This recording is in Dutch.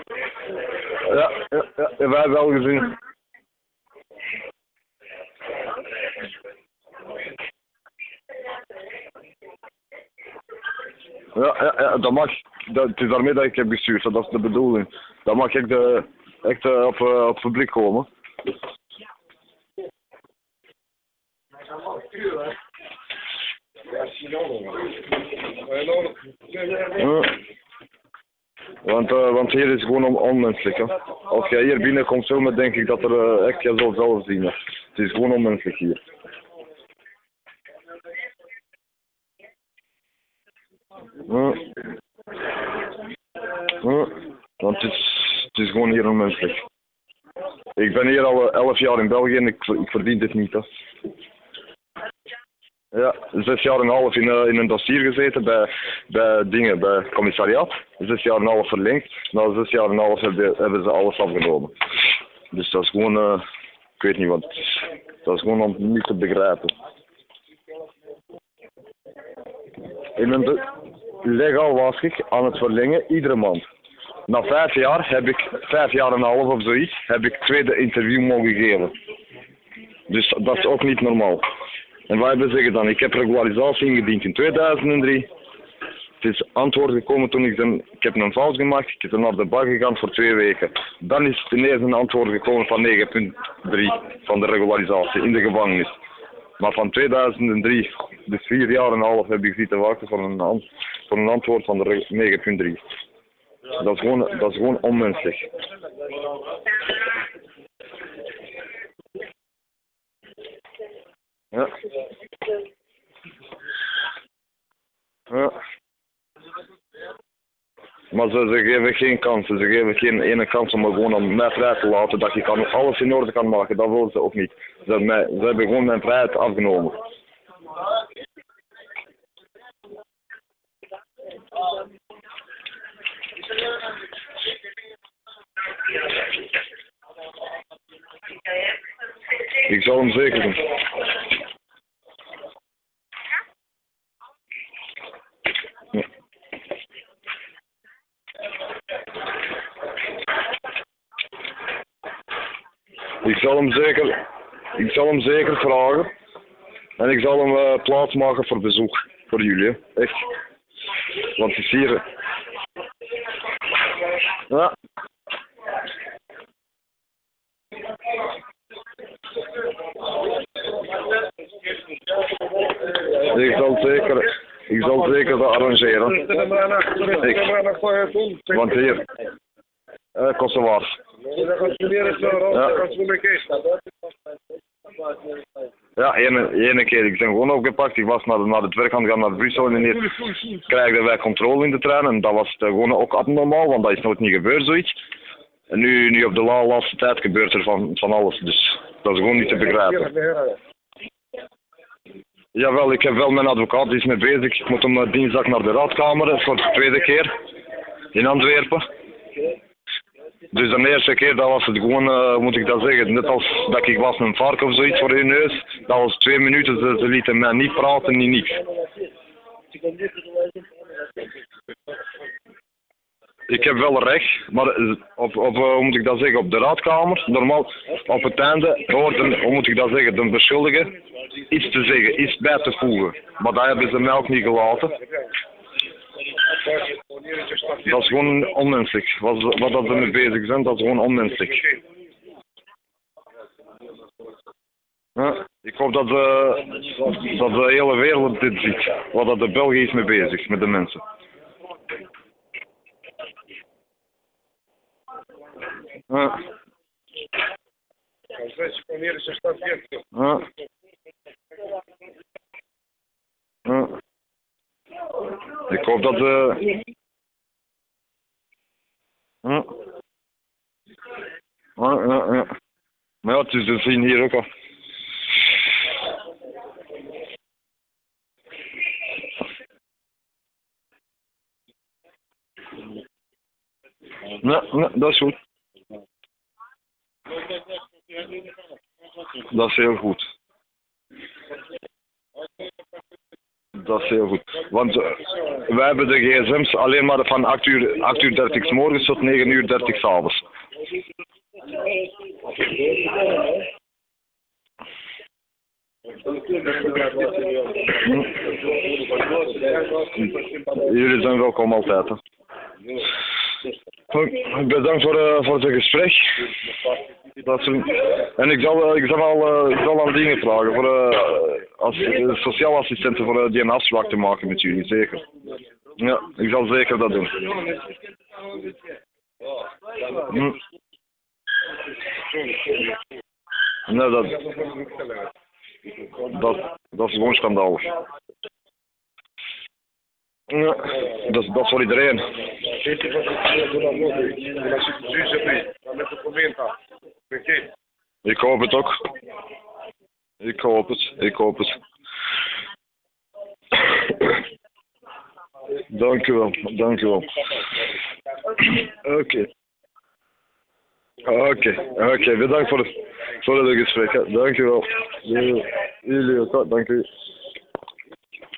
Ja, wij wel gezien. Ja, dat mag. Het is daarmee dat ik heb gestuurd, dat is de bedoeling. Dan mag ik echt op het publiek komen. Want hier is gewoon onmenselijk. Hè. Als jij hier binnenkomt filmen, denk ik dat er echt je zal zelf zien. Hè. Het is gewoon onmenselijk hier. Want het is gewoon hier onmenselijk. Ik ben hier al 11 jaar in België en ik verdien dit niet. Hè. Ja, 6,5 jaar in een dossier gezeten bij het commissariat. 6,5 jaar verlengd. Na 6,5 jaar hebben ze alles afgenomen. Dus dat is gewoon, ik weet niet wat, dat is gewoon niet te begrijpen. Legaal was ik aan het verlengen iedere maand. Na 5 jaar heb ik 5,5 jaar of zoiets, heb ik tweede interview mogen geven. Dus dat is ook niet normaal. En wat hebben ze gedaan? Ik heb regularisatie ingediend in 2003. Het is antwoord gekomen toen ik heb een fout gemaakt. Ik ben naar de bar gegaan voor 2 weken. Dan is het ineens een antwoord gekomen van 9,3 van de regularisatie in de gevangenis. Maar van 2003, dus 4,5 jaar heb ik zitten wachten voor een antwoord van de 9,3. Dat is gewoon onmenselijk. Ja. Ja. Maar ze geven geen kansen, ze geven geen ene kans om me gewoon aan mij vrij te laten, dat ik alles in orde kan maken, dat willen ze ook niet. Ze hebben gewoon mijn vrijheid afgenomen. Ik zal hem zeker doen. Ja. Ik zal hem zeker vragen. En ik zal hem plaatsmaken voor bezoek. Voor jullie, hè. Echt. Want het is hier. Ja. Ik zal zeker dat arrangeren. Want hier. Kosovaars. Ja, ene keer. Ik ben gewoon opgepakt. Ik was naar het werk aan het gaan naar Brussel en hier krijgen wij controle in de trein. En dat was gewoon ook abnormaal, want dat is nooit niet gebeurd zoiets. En nu op de laatste tijd gebeurt er van alles. Dus dat is gewoon niet te begrijpen. Jawel, ik heb wel mijn advocaat, die is mee bezig. Ik moet hem dinsdag naar de raadkamer voor de tweede keer in Antwerpen. Dus de eerste keer dat was het gewoon, moet ik dat zeggen, net als dat ik was een vark of zoiets voor hun neus. Dat was 2 minuten, ze lieten mij niet praten, niet niks. Ik heb wel recht, maar hoe moet ik dat zeggen, op de raadkamer, normaal op het einde hoort hoe moet ik dat zeggen, de beschuldiger iets te zeggen, iets bij te voegen. Maar dat hebben ze mij ook niet gelaten. Dat is gewoon onmenselijk. Wat dat ze mee bezig zijn, dat is gewoon onmenselijk. Ja, ik hoop dat de hele wereld dit ziet. Wat dat de België is mee bezig, met de mensen. Ja. Ja. Ja. Ik hoop dat ja. Ja. Maar ja, het is te zien hier ook al. Ja, dat is goed. Dat is heel goed. Dat is heel goed. Want wij hebben de gsm's alleen maar van 8 uur 30 's morgens tot 9 uur 30 's avonds. Jullie zijn welkom altijd. Hè. Bedankt voor het gesprek. En ik zal al dingen vragen voor als sociaal assistenten voor die een afspraak te maken met jullie, zeker. Ja, ik zal zeker dat doen. Nee, dat is gewoon schandalig. Ja, dat is voor iedereen. Ik hoop het ook. Ik hoop het. Dank u wel. Oké, bedankt voor het gesprek. Dank u wel. Jullie ook, dank u.